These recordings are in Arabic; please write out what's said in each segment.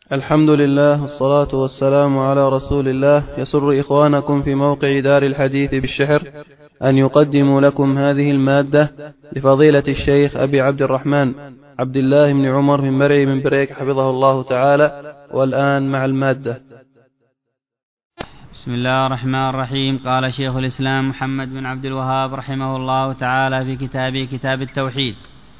الحمد لله والصلاة والسلام على رسول الله. يسر إخوانكم في موقع دار الحديث بالشحر أن يقدموا لكم هذه المادة لفضيلة الشيخ أبي عبد الرحمن عبد الله بن عمر من مرعي من بريك حفظه الله تعالى. والآن مع المادة. بسم الله الرحمن الرحيم. قال شيخ الإسلام محمد بن عبد الوهاب رحمه الله تعالى في كتابه كتاب التوحيد،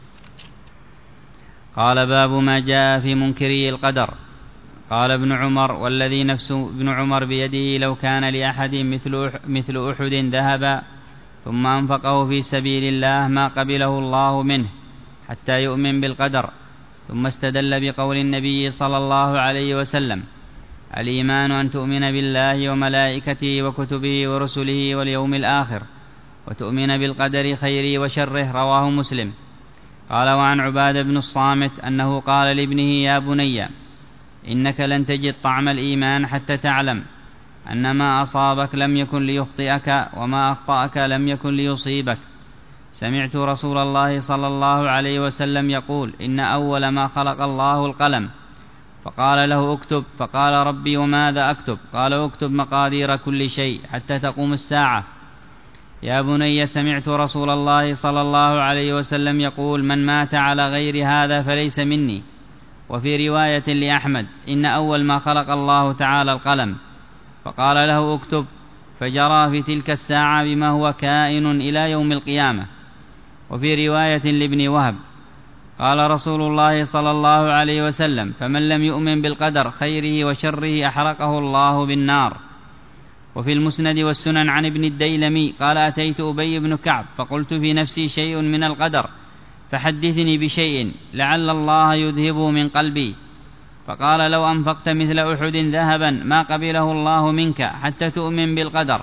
قال: باب ما جاء في منكري القدر. قال ابن عمر: والذي نفس ابن عمر بيده لو كان لأحد مثل أحد ذهبا ثم أنفقه في سبيل الله ما قبله الله منه حتى يؤمن بالقدر. ثم استدل بقول النبي صلى الله عليه وسلم: الإيمان أن تؤمن بالله وملائكته وكتبه ورسله واليوم الآخر وتؤمن بالقدر خيره وشره. رواه مسلم. قال: وعن عبادة بن الصامت أنه قال لابنه: يا بني، إنك لن تجد طعم الإيمان حتى تعلم أن ما أصابك لم يكن ليخطئك وما أخطأك لم يكن ليصيبك. سمعت رسول الله صلى الله عليه وسلم يقول: إن أول ما خلق الله القلم، فقال له: اكتب. فقال: ربي وماذا أكتب؟ قال: اكتب مقادير كل شيء حتى تقوم الساعة. يا بني، سمعت رسول الله صلى الله عليه وسلم يقول: من مات على غير هذا فليس مني. وفي رواية لأحمد: إن أول ما خلق الله تعالى القلم، فقال له: اكتب. فجرى في تلك الساعة بما هو كائن إلى يوم القيامة. وفي رواية لابن وهب: قال رسول الله صلى الله عليه وسلم: فمن لم يؤمن بالقدر خيره وشره أحرقه الله بالنار. وفي المسند والسنن عن ابن الديلمي قال: أتيت أبي بن كعب فقلت في نفسي شيء من القدر فحدثني بشيء لعل الله يذهبه من قلبي. فقال: لو أنفقت مثل أحد ذهبا ما قبله الله منك حتى تؤمن بالقدر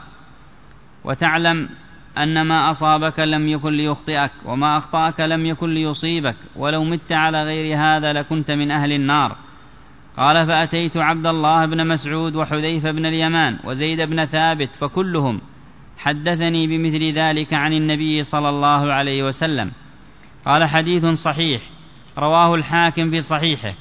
وتعلم أن ما أصابك لم يكن ليخطئك وما أخطأك لم يكن ليصيبك، ولو مت على غير هذا لكنت من أهل النار. قال: فأتيت عبد الله بن مسعود وحذيفة بن اليمان وزيد بن ثابت فكلهم حدثني بمثل ذلك عن النبي صلى الله عليه وسلم. قال: حديث صحيح، رواه الحاكم في صحيحه.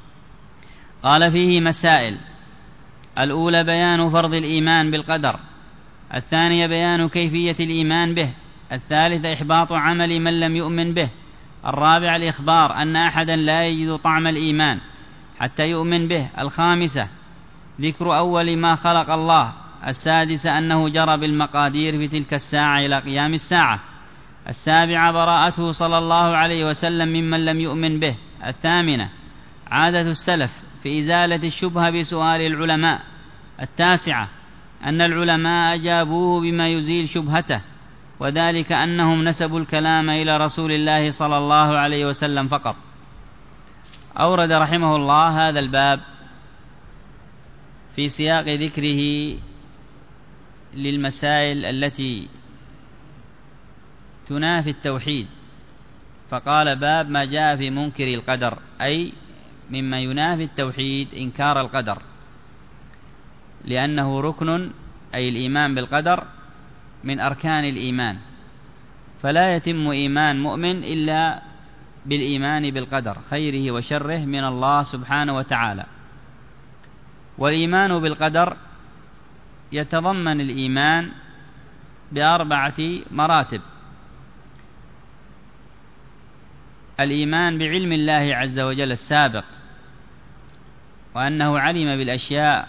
قال: فيه مسائل: الأولى بيان فرض الإيمان بالقدر، الثانية بيان كيفية الإيمان به، الثالثة إحباط عمل من لم يؤمن به، الرابع الإخبار أن أحدا لا يجد طعم الإيمان حتى يؤمن به، الخامسة ذكر أول ما خلق الله، السادسة أنه جرى بالمقادير في تلك الساعة إلى قيام الساعة، السابعة براءته صلى الله عليه وسلم ممن لم يؤمن به، الثامنة عادة السلف في إزالة الشبهة بسؤال العلماء، التاسعة أن العلماء أجابوه بما يزيل شبهته، وذلك أنهم نسبوا الكلام إلى رسول الله صلى الله عليه وسلم فقط. أورد رحمه الله هذا الباب في سياق ذكره للمسائل التي تنافي التوحيد، فقال: باب ما جاء في منكر القدر، أي مما ينافي التوحيد إنكار القدر، لأنه ركن، أي الإيمان بالقدر، من أركان الإيمان، فلا يتم إيمان مؤمن إلا بالإيمان بالقدر خيره وشره من الله سبحانه وتعالى. والإيمان بالقدر يتضمن الإيمان بأربعة مراتب: الإيمان بعلم الله عز وجل السابق، وأنه علم بالأشياء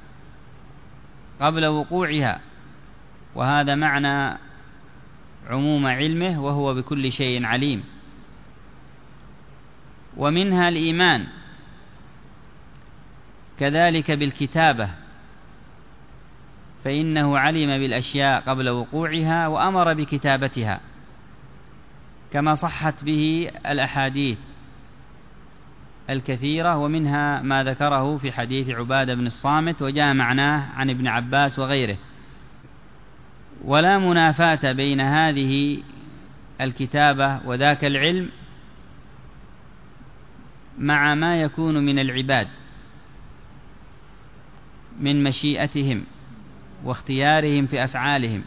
قبل وقوعها، وهذا معنى عموم علمه، وهو بكل شيء عليم. ومنها الإيمان كذلك بالكتابة، فإنه علم بالأشياء قبل وقوعها وأمر بكتابتها، كما صحت به الأحاديث الكثيرة، ومنها ما ذكره في حديث عبادة بن الصامت وجاء معناه عن ابن عباس وغيره. ولا منافاة بين هذه الكتابة وذاك العلم مع ما يكون من العباد من مشيئتهم واختيارهم في أفعالهم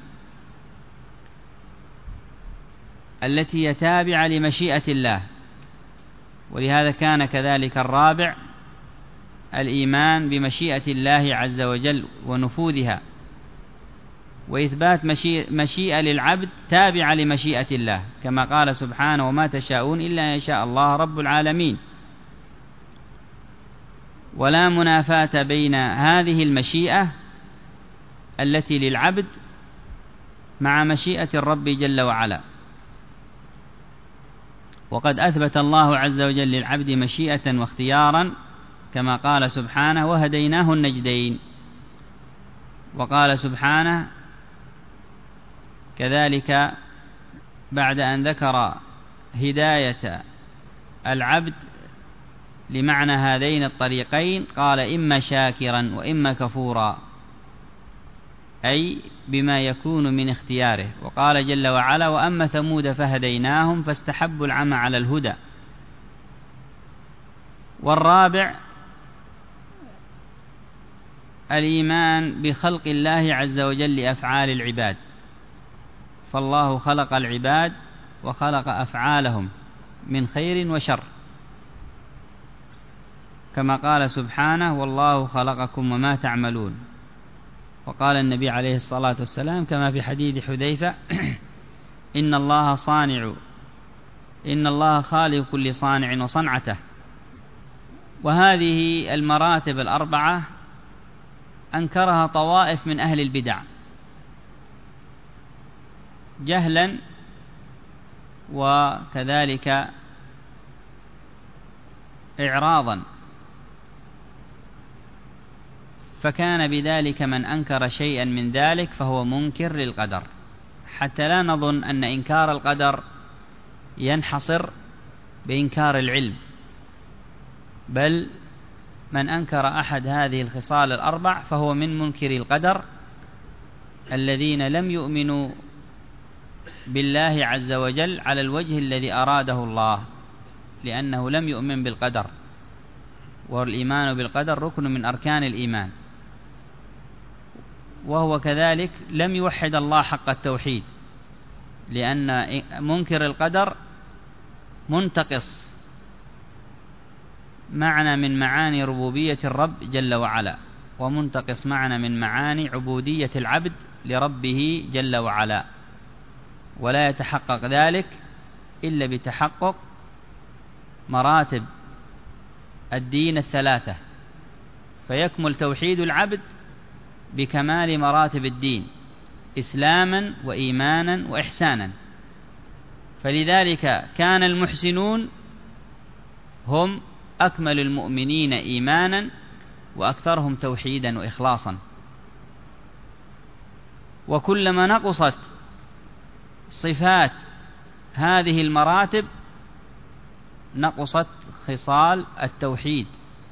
التي يتابع لمشيئة الله. ولهذا كان كذلك الرابع الإيمان بمشيئة الله عز وجل ونفوذها، وإثبات مشيئة للعبد تابعة لمشيئة الله، كما قال سبحانه: وما تشاءون إلا أن يشاء الله رب العالمين. ولا منافاة بين هذه المشيئة التي للعبد مع مشيئة الرب جل وعلا. وقد أثبت الله عز وجل للعبد مشيئة واختيارا، كما قال سبحانه: وهديناه النجدين. وقال سبحانه كذلك بعد أن ذكر هداية العبد لمعنى هذين الطريقين قال: إما شاكرا وإما كفورا، أي بما يكون من اختياره. وقال جل وعلا: وأما ثمود فهديناهم فاستحبوا العمى على الهدى. والرابع الإيمان بخلق الله عز وجل لأفعال العباد، فالله خلق العباد وخلق أفعالهم من خير وشر، كما قال سبحانه: والله خلقكم وما تعملون. وقال النبي عليه الصلاة والسلام كما في حديث حذيفة: إن الله خالق كل صانع وصنعته. وهذه المراتب الأربعة أنكرها طوائف من أهل البدع جهلا، وكذلك إعراضا، فكان بذلك من أنكر شيئا من ذلك فهو منكر للقدر، حتى لا نظن أن إنكار القدر ينحصر بإنكار العلم، بل من أنكر أحد هذه الخصال الأربع فهو من منكر القدر الذين لم يؤمنوا بالله عز وجل على الوجه الذي أراده الله، لأنه لم يؤمن بالقدر، والإيمان بالقدر ركن من أركان الإيمان. وهو كذلك لم يوحد الله حق التوحيد، لأن منكر القدر منتقص معنى من معاني ربوبية الرب جل وعلا، ومنتقص معنى من معاني عبودية العبد لربه جل وعلا، ولا يتحقق ذلك إلا بتحقق مراتب الدين الثلاثة، فيكمل توحيد العبد بكمال مراتب الدين إسلاما وإيمانا وإحسانا. فلذلك كان المحسنون هم أكمل المؤمنين إيمانا وأكثرهم توحيدا وإخلاصا. وكلما نقصت صفات هذه المراتب نقصت خصال التوحيد،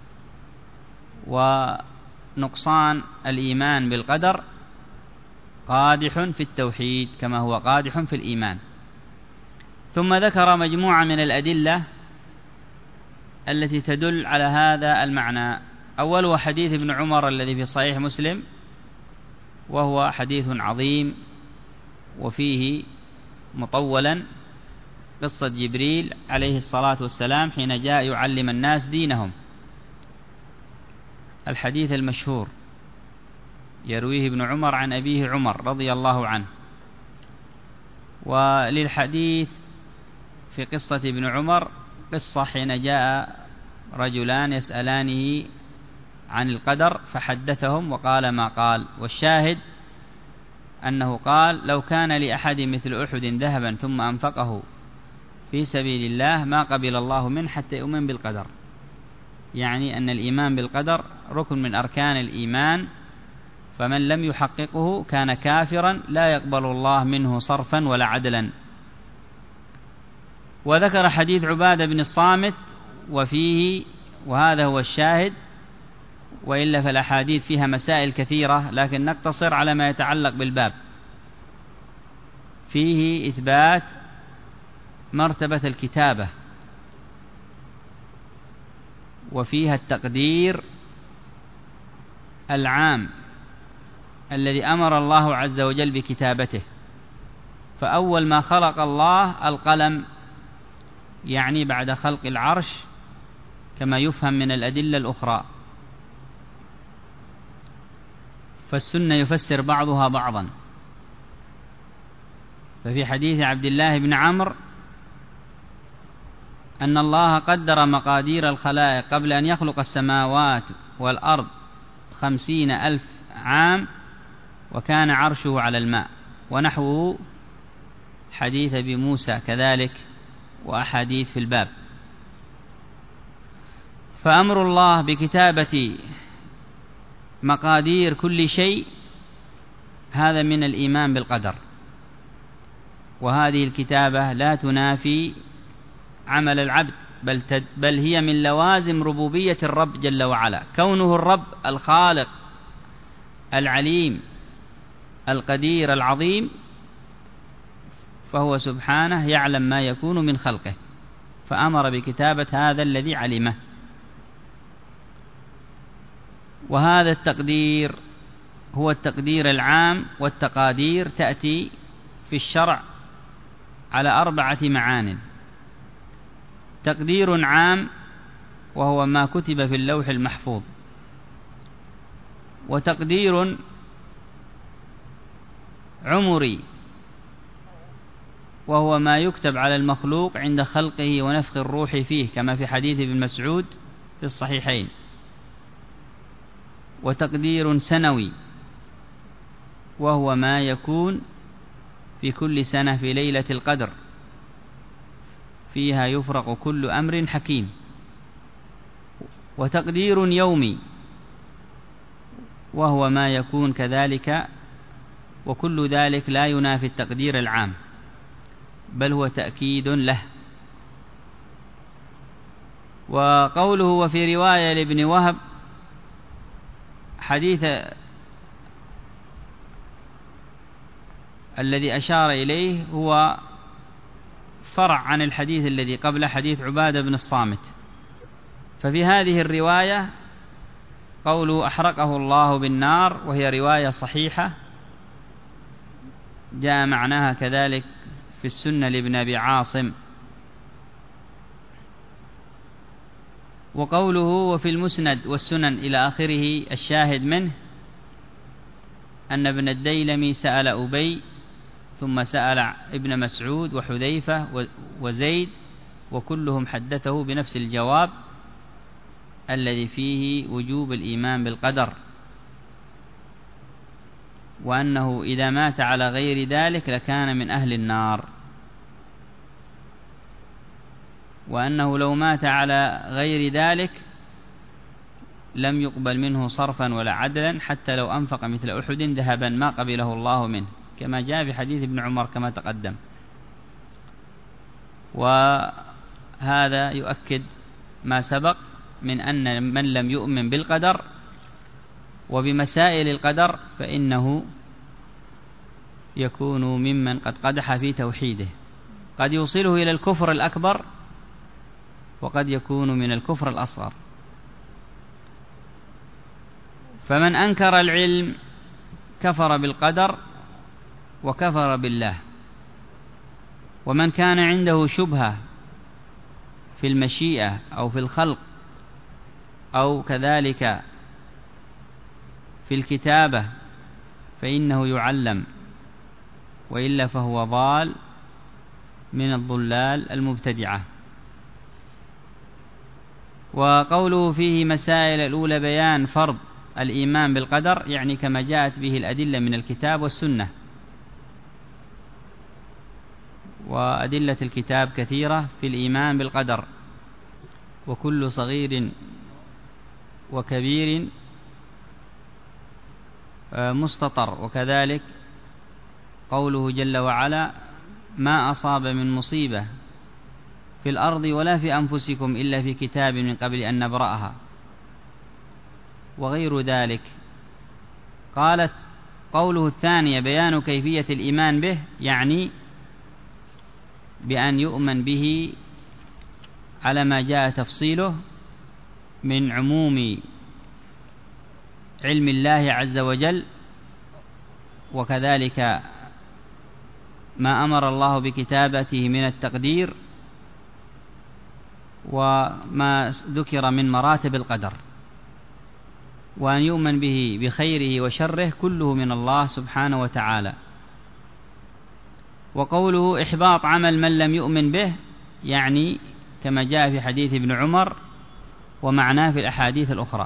ونقصان الإيمان بالقدر قادح في التوحيد كما هو قادح في الإيمان. ثم ذكر مجموعة من الأدلة التي تدل على هذا المعنى. أولها حديث ابن عمر الذي في صحيح مسلم، وهو حديث عظيم وفيه مطولا قصة جبريل عليه الصلاة والسلام حين جاء يعلم الناس دينهم، الحديث المشهور يرويه ابن عمر عن أبيه عمر رضي الله عنه. وللحديث في قصة ابن عمر قصة حين جاء رجلان يسألانه عن القدر فحدثهم وقال ما قال، والشاهد أنه قال: لو كان لأحد مثل أحد ذهبا ثم أنفقه في سبيل الله ما قبل الله منه حتى يؤمن بالقدر، يعني أن الإيمان بالقدر ركن من أركان الإيمان، فمن لم يحققه كان كافرا لا يقبل الله منه صرفا ولا عدلا. وذكر حديث عبادة بن الصامت وفيه، وهذا هو الشاهد، وإلا فالأحاديث فيها مسائل كثيرة لكن نقتصر على ما يتعلق بالباب. فيه إثبات مرتبة الكتابة، وفيها التقدير العام الذي أمر الله عز وجل بكتابته. فأول ما خلق الله القلم، يعني بعد خلق العرش كما يفهم من الأدلة الأخرى، فالسنة يفسر بعضها بعضا. ففي حديث عبد الله بن عمرو أن الله قدر مقادير الخلائق قبل أن يخلق السماوات والأرض 50,000 عام، وكان عرشه على الماء، ونحوه حديث أبي موسى كذلك وأحاديث في الباب. فأمر الله بكتابة مقادير كل شيء هذا من الإيمان بالقدر، وهذه الكتابة لا تنافي عمل العبد، بل هي من لوازم ربوبية الرب جل وعلا، كونه الرب الخالق العليم القدير العظيم، فهو سبحانه يعلم ما يكون من خلقه، فأمر بكتابة هذا الذي علمه. وهذا التقدير هو التقدير العام، والتقادير تأتي في الشرع على 4 معان: تقدير عام وهو ما كتب في اللوح المحفوظ، وتقدير عمري وهو ما يكتب على المخلوق عند خلقه ونفخ الروح فيه، كما في حديث ابن مسعود في الصحيحين، وتقدير سنوي وهو ما يكون في كل سنة في ليلة القدر، فيها يفرق كل أمر حكيم، وتقدير يومي وهو ما يكون كذلك، وكل ذلك لا ينافي التقدير العام، بل هو تأكيد له. وقوله وفي رواية لابن وهب حديث الذي أشار إليه هو فرع عن الحديث الذي قبل حديث عبادة بن الصامت. ففي هذه الرواية قوله أحرقه الله بالنار، وهي رواية صحيحة جاء معناها كذلك في السنة لابن أبي عاصم. وقوله وفي المسند والسنن إلى آخره الشاهد منه أن ابن الديلمي سأل أبي، ثم سأل ابن مسعود وحذيفة وزيد، وكلهم حدثه بنفس الجواب الذي فيه وجوب الإيمان بالقدر، وأنه إذا مات على غير ذلك لكان من أهل النار، وأنه لو مات على غير ذلك لم يقبل منه صرفا ولا عدلا، حتى لو أنفق مثل أحد ذهبا ما قبله الله منه، كما جاء في حديث ابن عمر كما تقدم. وهذا يؤكد ما سبق من أن من لم يؤمن بالقدر وبمسائل القدر فإنه يكون ممن قد قدح في توحيده، قد يوصله إلى الكفر الأكبر، وقد يكون من الكفر الأصغر. فمن أنكر العلم كفر بالقدر وكفر بالله، ومن كان عنده شبهة في المشيئة أو في الخلق أو كذلك في الكتابة فإنه يعلم، وإلا فهو ضال من الضلال المبتدعة. وقوله فيه مسائل الأولى بيان فرض الإيمان بالقدر، يعني كما جاءت به الأدلة من الكتاب والسنة، وأدلة الكتاب كثيرة في الإيمان بالقدر، وكل صغير وكبير مستطر. وكذلك قوله جل وعلا ما أصاب من مصيبة في الأرض ولا في أنفسكم إلا في كتاب من قبل أن نبرأها، وغير ذلك. قالت قوله الثانية بيان كيفية الإيمان به، يعني بأن يؤمن به على ما جاء تفصيله من عموم علم الله عز وجل، وكذلك ما أمر الله بكتابته من التقدير، وما ذكر من مراتب القدر. وأن يؤمن به بخيره وشره كله من الله سبحانه وتعالى. وقوله إحباط عمل من لم يؤمن به يعني كما جاء في حديث ابن عمر ومعناه في الأحاديث الأخرى.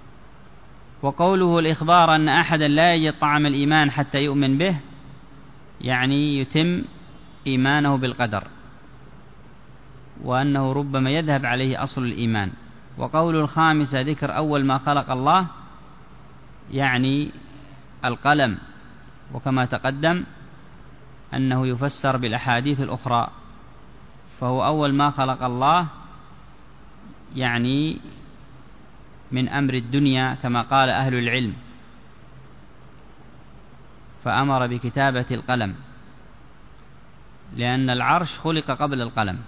وقوله الإخبار أن أحدا لا يجد طعم الإيمان حتى يؤمن به يعني يتم إيمانه بالقدر، وأنه ربما يذهب عليه أصل الإيمان. وقول الخامسة ذكر أول ما خلق الله يعني القلم، وكما تقدم أنه يفسر بالأحاديث الأخرى، فهو أول ما خلق الله يعني من أمر الدنيا كما قال أهل العلم، فأمر بكتابة القلم لأن العرش خلق قبل القلم.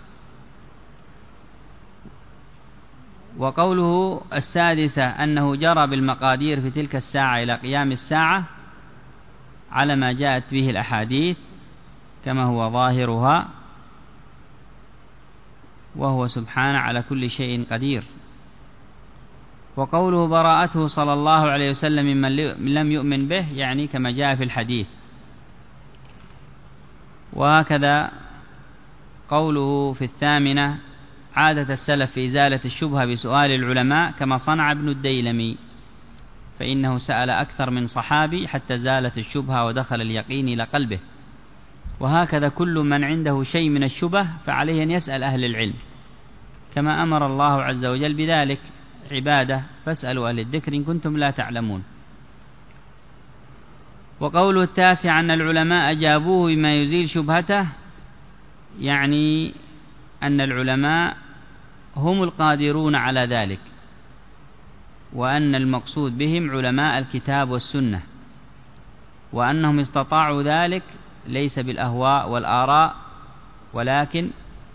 وقوله السادسة أنه جرى بالمقادير في تلك الساعة إلى قيام الساعة على ما جاءت به الأحاديث كما هو ظاهرها، وهو سبحانه على كل شيء قدير. وقوله براءته صلى الله عليه وسلم ممن لم يؤمن به يعني كما جاء في الحديث. وهكذا قوله في الثامنة عادة السلف في إزالة الشبهة بسؤال العلماء كما صنع ابن الديلمي، فإنه سأل أكثر من صحابي حتى زالت الشبهة ودخل اليقين إلى قلبه. وهكذا كل من عنده شيء من الشبه فعليه أن يسأل أهل العلم، كما أمر الله عز وجل بذلك عباده فاسألوا أهل الذكر إن كنتم لا تعلمون. وقوله التاسع أن العلماء أجابوه بما يزيل شبهته يعني أن العلماء هم القادرون على ذلك، وأن المقصود بهم علماء الكتاب والسنة، وأنهم استطاعوا ذلك ليس بالأهواء والآراء ولكن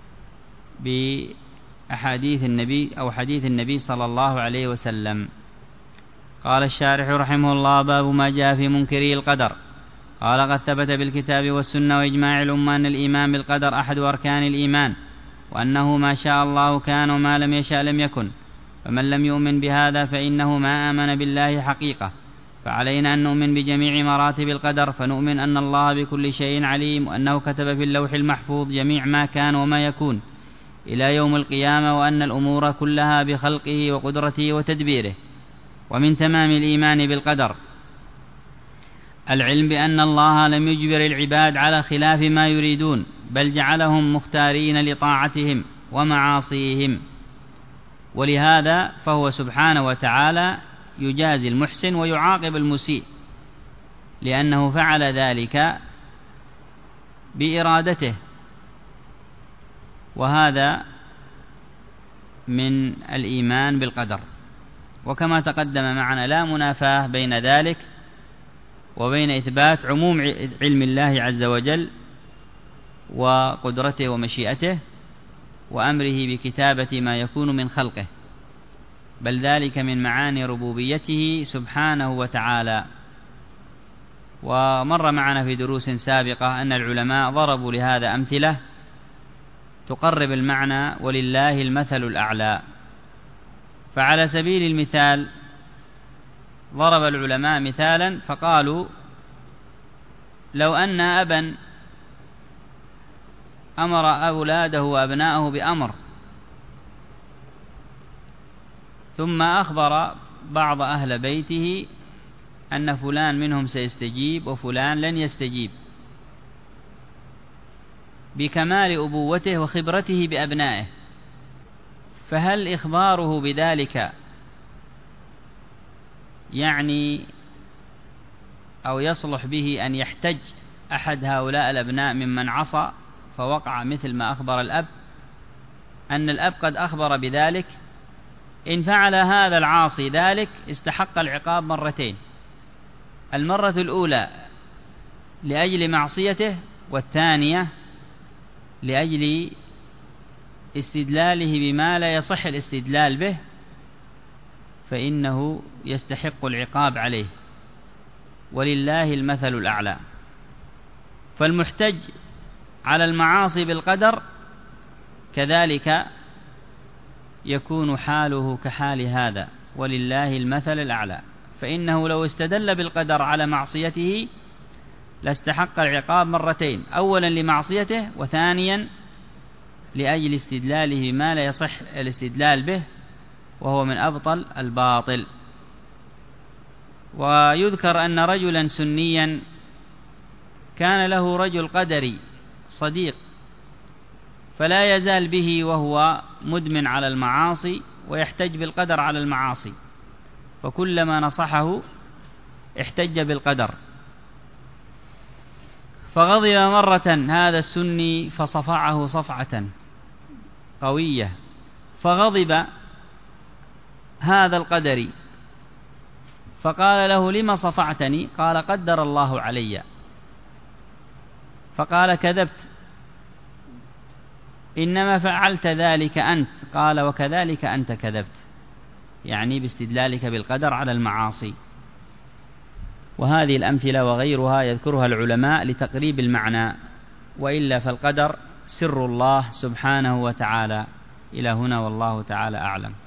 بأحاديث النبي أو حديث النبي صلى الله عليه وسلم. قال الشارح رحمه الله: باب ما جاء في منكري القدر. قال: قد ثبت بالكتاب والسنة وإجماع الأمة أن الإيمان بالقدر أحد أركان الإيمان، وأنه ما شاء الله كان وما لم يشاء لم يكن، فمن لم يؤمن بهذا فإنه ما آمن بالله حقيقة. فعلينا أن نؤمن بجميع مراتب القدر، فنؤمن أن الله بكل شيء عليم، وأنه كتب في اللوح المحفوظ جميع ما كان وما يكون إلى يوم القيامة، وأن الأمور كلها بخلقه وقدرته وتدبيره. ومن تمام الإيمان بالقدر العلم بأن الله لم يجبر العباد على خلاف ما يريدون، بل جعلهم مختارين لطاعتهم ومعاصيهم، ولهذا فهو سبحانه وتعالى يجازي المحسن ويعاقب المسيء، لأنه فعل ذلك بإرادته. وهذا من الإيمان بالقدر. وكما تقدم معنا لا منافاة بين ذلك وبين إثبات عموم علم الله عز وجل وقدرته ومشيئته وأمره بكتابة ما يكون من خلقه، بل ذلك من معاني ربوبيته سبحانه وتعالى. ومر معنا في دروس سابقة أن العلماء ضربوا لهذا أمثلة تقرب المعنى، ولله المثل الأعلى. فعلى سبيل المثال ضرب العلماء مثالا فقالوا: لو أن أبا أمر أولاده وأبناءه بأمر، ثم أخبر بعض أهل بيته أن فلان منهم سيستجيب وفلان لن يستجيب، بكمال أبوته وخبرته بأبنائه، فهل إخباره بذلك يعني أو يصلح به أن يحتج أحد هؤلاء الأبناء ممن عصى فوقع مثل ما أخبر الأب، أن الأب قد أخبر بذلك؟ إن فعل هذا العاصي ذلك استحق العقاب مرتين: المرة الأولى لأجل معصيته، والثانية لأجل استدلاله بما لا يصح الاستدلال به، فإنه يستحق العقاب عليه، ولله المثل الأعلى. فالمحتج على المعاصي بالقدر كذلك يكون حاله كحال هذا، ولله المثل الأعلى، فإنه لو استدل بالقدر على معصيته لاستحق العقاب مرتين، أولا لمعصيته، وثانيا لأجل استدلاله ما لا يصح الاستدلال به، وهو من أبطل الباطل. ويذكر أن رجلا سنيا كان له رجل قدري صديق، فلا يزال به وهو مدمن على المعاصي ويحتج بالقدر على المعاصي، فكلما نصحه احتج بالقدر. فغضب مرة هذا السني فصفعه صفعة قوية، فغضب هذا القدري فقال له: لما صفعتني؟ قال: قدر الله علي. فقال: كذبت، إنما فعلت ذلك أنت. قال: وكذلك أنت كذبت، يعني باستدلالك بالقدر على المعاصي. وهذه الأمثلة وغيرها يذكرها العلماء لتقريب المعنى، وإلا فالقدر سر الله سبحانه وتعالى. إلى هنا والله تعالى أعلم.